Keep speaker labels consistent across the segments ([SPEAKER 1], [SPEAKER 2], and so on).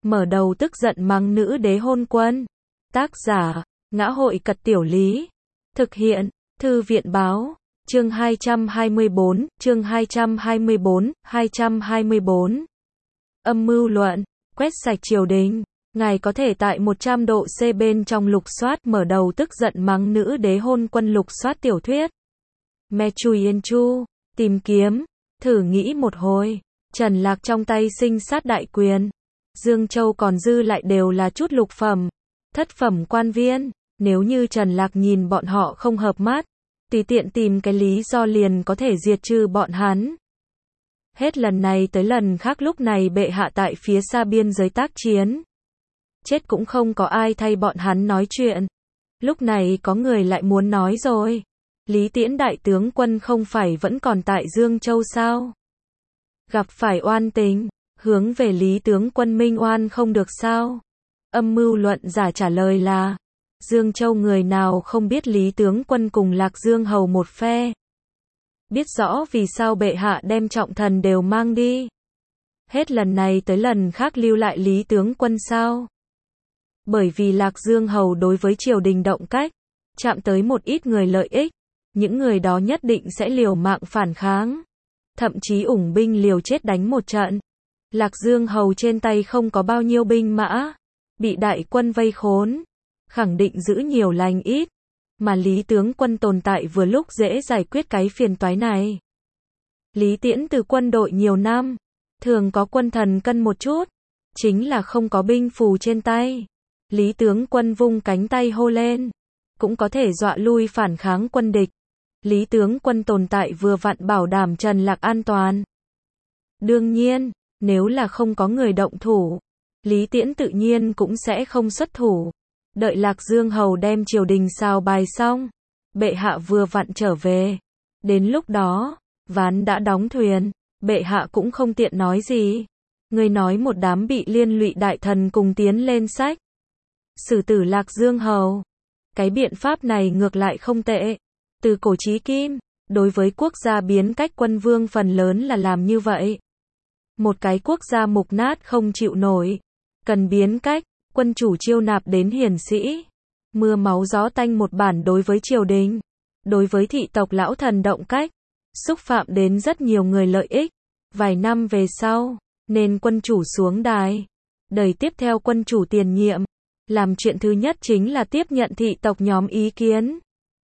[SPEAKER 1] mở đầu tức giận mắng nữ đế hôn quân. Tác giả, Ngã hội Cật Tiểu Lý. Thực hiện, Thư viện Báo. Chương 224, chương 224. Âm mưu luận, quét sạch triều đình. Ngài có thể tại 100 độ C bên trong lục soát mở đầu tức giận mắng nữ đế hôn quân lục soát tiểu thuyết. Me Chui Yên Chu, tìm kiếm, thử nghĩ một hồi. Trần Lạc trong tay sinh sát đại quyền. Dương Châu còn dư lại đều là chút lục phẩm, thất phẩm quan viên. Nếu như Trần Lạc nhìn bọn họ không hợp mắt, tùy tiện tìm cái lý do liền có thể diệt trừ bọn hắn. Hết lần này tới lần khác lúc này bệ hạ tại phía xa biên giới tác chiến. Chết cũng không có ai thay bọn hắn nói chuyện. Lúc này có người lại muốn nói rồi. Lý Tiễn đại tướng quân không phải vẫn còn tại Dương Châu sao? Gặp phải oan tình, hướng về Lý tướng quân minh oan không được sao? Âm mưu luận giả trả lời là, Dương Châu người nào không biết Lý tướng quân cùng Lạc Dương hầu một phe. Biết rõ vì sao bệ hạ đem trọng thần đều mang đi. Hết lần này tới lần khác lưu lại Lý tướng quân sao? Bởi vì Lạc Dương hầu đối với triều đình động cách, chạm tới một ít người lợi ích, những người đó nhất định sẽ liều mạng phản kháng, thậm chí ủng binh liều chết đánh một trận. Lạc Dương hầu trên tay không có bao nhiêu binh mã, bị đại quân vây khốn, khẳng định giữ nhiều lành ít, mà Lý tướng quân tồn tại vừa lúc dễ giải quyết cái phiền toái này. Lý Tiễn từ quân đội nhiều năm, thường có quân thần cân một chút, chính là không có binh phù trên tay. Lý tướng quân vung cánh tay hô lên, cũng có thể dọa lui phản kháng quân địch. Lý tướng quân tồn tại vừa vặn bảo đảm Trần Lạc an toàn. Đương nhiên, nếu là không có người động thủ, Lý Tiễn tự nhiên cũng sẽ không xuất thủ. Đợi Lạc Dương hầu đem triều đình xào bài xong, bệ hạ vừa vặn trở về. Đến lúc đó, ván đã đóng thuyền, bệ hạ cũng không tiện nói gì. Người nói một đám bị liên lụy đại thần cùng tiến lên sách xử tử Lạc Dương hầu. Cái biện pháp này ngược lại không tệ. Từ cổ chí kim, đối với quốc gia biến cách quân vương phần lớn là làm như vậy. Một cái quốc gia mục nát không chịu nổi, cần biến cách, quân chủ chiêu nạp đến hiển sĩ. Mưa máu gió tanh một bản đối với triều đình, đối với thị tộc lão thần động cách, xúc phạm đến rất nhiều người lợi ích. Vài năm về sau, nên quân chủ xuống đài. Đời tiếp theo quân chủ tiền nhiệm, làm chuyện thứ nhất chính là tiếp nhận thị tộc nhóm ý kiến.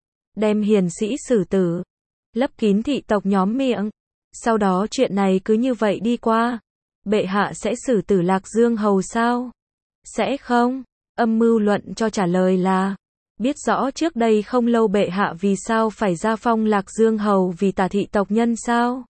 [SPEAKER 1] Đem hiền sĩ xử tử, lấp kín thị tộc nhóm miệng. Sau đó chuyện này cứ như vậy đi qua. Bệ hạ sẽ xử tử Lạc Dương hầu sao? Sẽ không. Âm mưu luận cho trả lời là, biết rõ trước đây không lâu bệ hạ vì sao phải gia phong Lạc Dương hầu vì tà thị tộc nhân sao?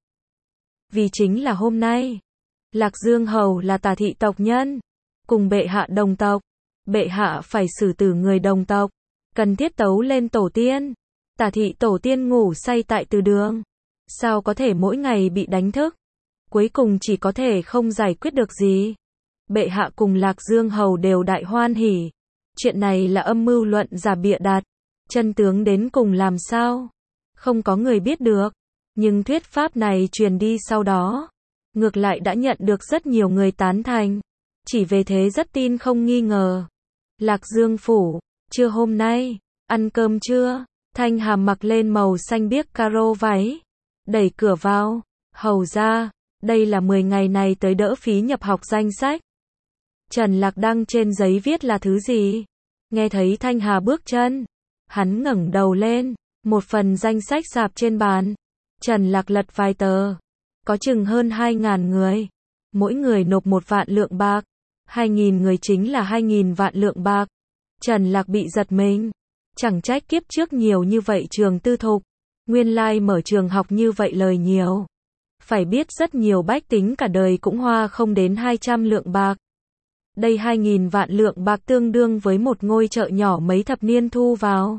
[SPEAKER 1] Vì chính là hôm nay, Lạc Dương hầu là tà thị tộc nhân, cùng bệ hạ đồng tộc. Bệ hạ phải xử tử người đồng tộc, cần thiết tấu lên tổ tiên. Tà thị tổ tiên ngủ say tại từ đường, sao có thể mỗi ngày bị đánh thức? Cuối cùng chỉ có thể không giải quyết được gì. Bệ hạ cùng Lạc Dương hầu đều đại hoan hỉ. Chuyện này là âm mưu luận giả bịa đặt. Chân tướng đến cùng làm sao? Không có người biết được. Nhưng thuyết pháp này truyền đi sau đó, ngược lại đã nhận được rất nhiều người tán thành. Chỉ về thế rất tin không nghi ngờ. Lạc Dương phủ, trưa hôm nay, ăn cơm chưa? Thanh Hà mặc lên màu xanh biếc caro váy, đẩy cửa vào, hầu ra, đây là 10 ngày này tới đỡ phí nhập học danh sách. Trần Lạc đăng trên giấy viết là thứ gì? Nghe thấy Thanh Hà bước chân, hắn ngẩng đầu lên, một phần danh sách sạp trên bàn. Trần Lạc lật vài tờ, có chừng hơn 2.000 người, mỗi người nộp 1 vạn lượng bạc, 2.000 người chính là 2.000 vạn lượng bạc. Trần Lạc bị giật mình. Chẳng trách kiếp trước nhiều như vậy trường tư thục, nguyên lai mở trường học như vậy lời nhiều. Phải biết rất nhiều bách tính cả đời cũng hoa không đến 200 lượng bạc. Đây 2.000 vạn lượng bạc tương đương với một ngôi chợ nhỏ mấy thập niên thu vào.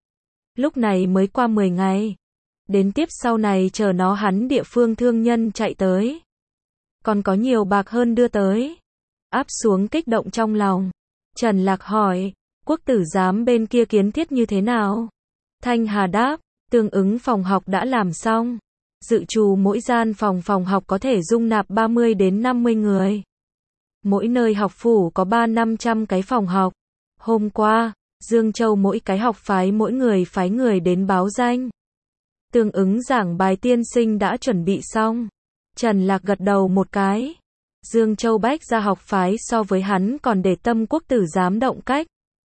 [SPEAKER 1] Lúc này mới qua 10 ngày. Đến tiếp sau này chờ nó hắn địa phương thương nhân chạy tới. Còn có nhiều bạc hơn đưa tới. Áp xuống kích động trong lòng. Trần Lạc hỏi, quốc tử giám bên kia kiến thiết như thế nào? Thanh Hà đáp, tương ứng phòng học đã làm xong. Dự trù mỗi gian phòng học có thể dung nạp 30 đến 50 người. Mỗi nơi học phủ có 300-500 cái phòng học. Hôm qua, Dương Châu mỗi cái học phái mỗi người phái người đến báo danh. Tương ứng giảng bài tiên sinh đã chuẩn bị xong. Trần Lạc gật đầu một cái. Dương Châu Bách gia học phái so với hắn còn để tâm quốc tử giám động cách.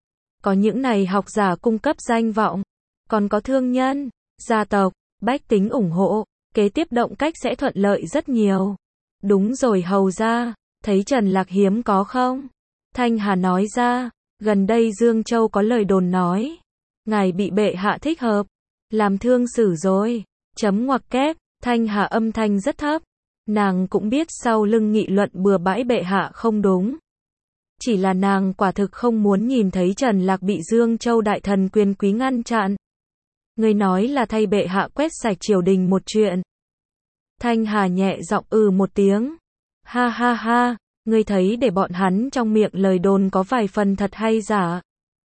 [SPEAKER 1] Có những này học giả cung cấp danh vọng, còn có thương nhân, gia tộc, bách tính ủng hộ, kế tiếp động cách sẽ thuận lợi rất nhiều. Đúng rồi hầu ra, thấy Trần Lạc hiếm có không? Thanh Hà nói ra, gần đây Dương Châu có lời đồn nói, ngài bị bệ hạ thích hợp, làm thương sử rồi. Chấm ngoặc kép, Thanh Hà âm thanh rất thấp. Nàng cũng biết sau lưng nghị luận bừa bãi bệ hạ không đúng. Chỉ là nàng quả thực không muốn nhìn thấy Trần Lạc bị Dương Châu đại thần quyền quý ngăn chặn. Người nói là thay bệ hạ quét sạch triều đình một chuyện. Thanh Hà nhẹ giọng một tiếng. Ha ha ha, ngươi thấy để bọn hắn trong miệng lời đồn có vài phần thật hay giả?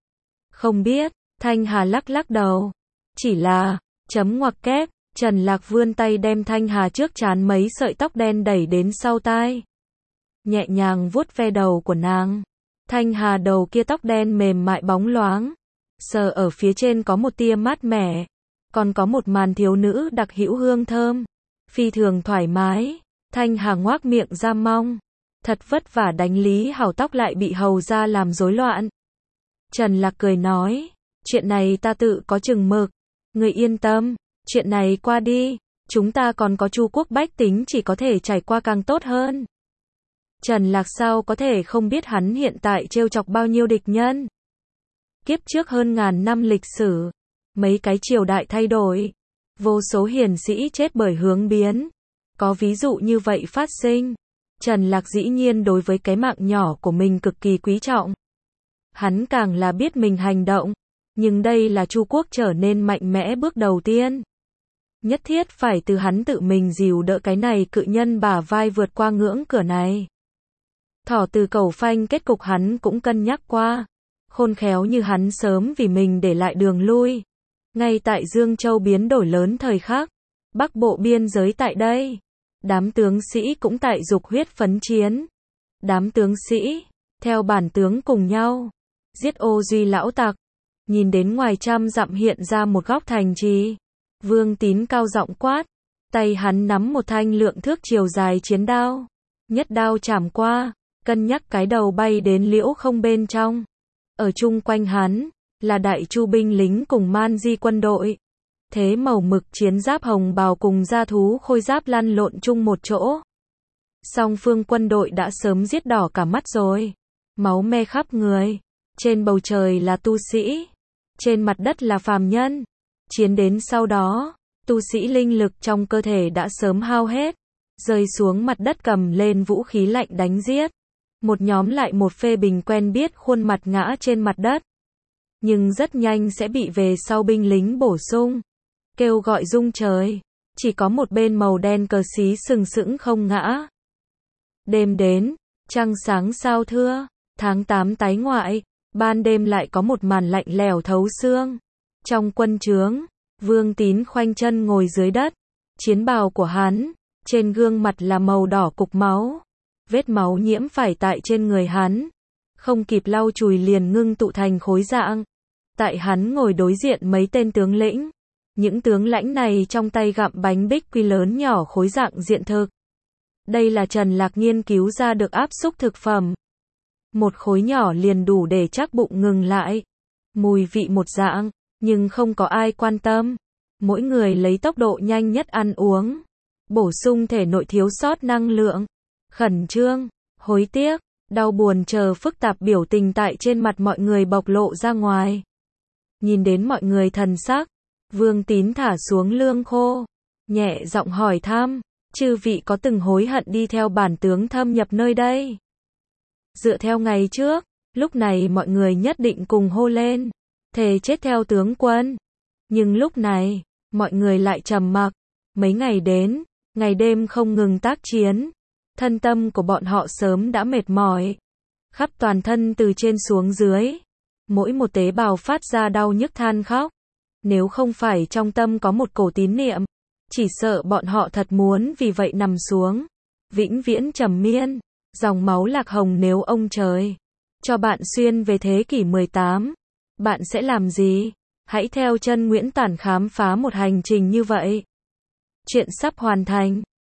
[SPEAKER 1] Không biết, Thanh Hà lắc lắc đầu. Chỉ là, chấm ngoặc kép, Trần Lạc vươn tay đem Thanh Hà trước trán mấy sợi tóc đen đẩy đến sau tai. Nhẹ nhàng vuốt ve đầu của nàng. Thanh Hà đầu kia tóc đen mềm mại bóng loáng. Sờ ở phía trên có một tia mát mẻ. Còn có một màn thiếu nữ đặc hữu hương thơm. Phi thường thoải mái. Thanh Hà ngoác miệng ra mong. Thật vất vả đánh lý hảo tóc lại bị hầu ra làm rối loạn. Trần Lạc cười nói. Chuyện này ta tự có chừng mực. Người yên tâm. Chuyện này qua đi. Chúng ta còn có Chu quốc bách tính chỉ có thể trải qua càng tốt hơn. Trần Lạc sao có thể không biết hắn hiện tại trêu chọc bao nhiêu địch nhân. Kiếp trước hơn ngàn năm lịch sử. Mấy cái triều đại thay đổi. Vô số hiền sĩ chết bởi hướng biến. Có ví dụ như vậy phát sinh. Trần Lạc dĩ nhiên đối với cái mạng nhỏ của mình cực kỳ quý trọng. Hắn càng là biết mình hành động. Nhưng đây là Chu quốc trở nên mạnh mẽ bước đầu tiên. Nhất thiết phải từ hắn tự mình dìu đỡ cái này cự nhân bả vai vượt qua ngưỡng cửa này. Thỏ từ cầu phanh kết cục hắn cũng cân nhắc qua. Khôn khéo như hắn sớm vì mình để lại đường lui. Ngay tại Dương Châu biến đổi lớn thời khắc. Bắc bộ biên giới tại đây. Đám tướng sĩ cũng tại dục huyết phấn chiến. Đám tướng sĩ, theo bản tướng cùng nhau. Giết Ô Duy lão tặc. Nhìn đến ngoài trăm dặm hiện ra một góc thành trì. Vương Tín cao giọng quát. Tay hắn nắm một thanh lượng thước chiều dài chiến đao. Nhất đao chảm qua. Cân nhắc cái đầu bay đến liễu không bên trong. Ở chung quanh hắn, là đại chu binh lính cùng man di quân đội. Thế màu mực chiến giáp hồng bào cùng gia thú khôi giáp lăn lộn chung một chỗ. Song phương quân đội đã sớm giết đỏ cả mắt rồi. Máu me khắp người. Trên bầu trời là tu sĩ. Trên mặt đất là phàm nhân. Chiến đến sau đó, tu sĩ linh lực trong cơ thể đã sớm hao hết. Rơi xuống mặt đất cầm lên vũ khí lạnh đánh giết. Một nhóm lại một phê bình quen biết khuôn mặt ngã trên mặt đất. Nhưng rất nhanh sẽ bị về sau binh lính bổ sung. Kêu gọi rung trời. Chỉ có một bên màu đen cờ xí sừng sững không ngã. Đêm đến, trăng sáng sao thưa, tháng 8 tái ngoại, ban đêm lại có một màn lạnh lẽo thấu xương. Trong quân trướng, Vương Tín khoanh chân ngồi dưới đất. Chiến bào của hắn, trên gương mặt là màu đỏ cục máu. Vết máu nhiễm phải tại trên người hắn. Không kịp lau chùi liền ngưng tụ thành khối dạng. Tại hắn ngồi đối diện mấy tên tướng lĩnh. Những tướng lãnh này trong tay gặm bánh bích quy lớn nhỏ khối dạng diện thực. Đây là Trần Lạc nghiên cứu ra được áp xúc thực phẩm. Một khối nhỏ liền đủ để chắc bụng ngừng lại. Mùi vị một dạng, nhưng không có ai quan tâm. Mỗi người lấy tốc độ nhanh nhất ăn uống. Bổ sung thể nội thiếu sót năng lượng. Khẩn trương, hối tiếc, đau buồn chờ phức tạp biểu tình tại trên mặt mọi người bộc lộ ra ngoài. Nhìn đến mọi người thần sắc, Vương Tín thả xuống lương khô, nhẹ giọng hỏi thăm, chư vị có từng hối hận đi theo bản tướng thâm nhập nơi đây? Dựa theo ngày trước, lúc này mọi người nhất định cùng hô lên, thề chết theo tướng quân. Nhưng lúc này, mọi người lại trầm mặc, mấy ngày đến, ngày đêm không ngừng tác chiến. Thân tâm của bọn họ sớm đã mệt mỏi. Khắp toàn thân từ trên xuống dưới. Mỗi một tế bào phát ra đau nhức than khóc. Nếu không phải trong tâm có một cổ tín niệm, chỉ sợ bọn họ thật muốn vì vậy nằm xuống. Vĩnh viễn trầm miên. Dòng máu lạc hồng nếu ông trời cho bạn xuyên về thế kỷ 18, bạn sẽ làm gì? Hãy theo chân Nguyễn Tản khám phá một hành trình như vậy. Chuyện sắp hoàn thành.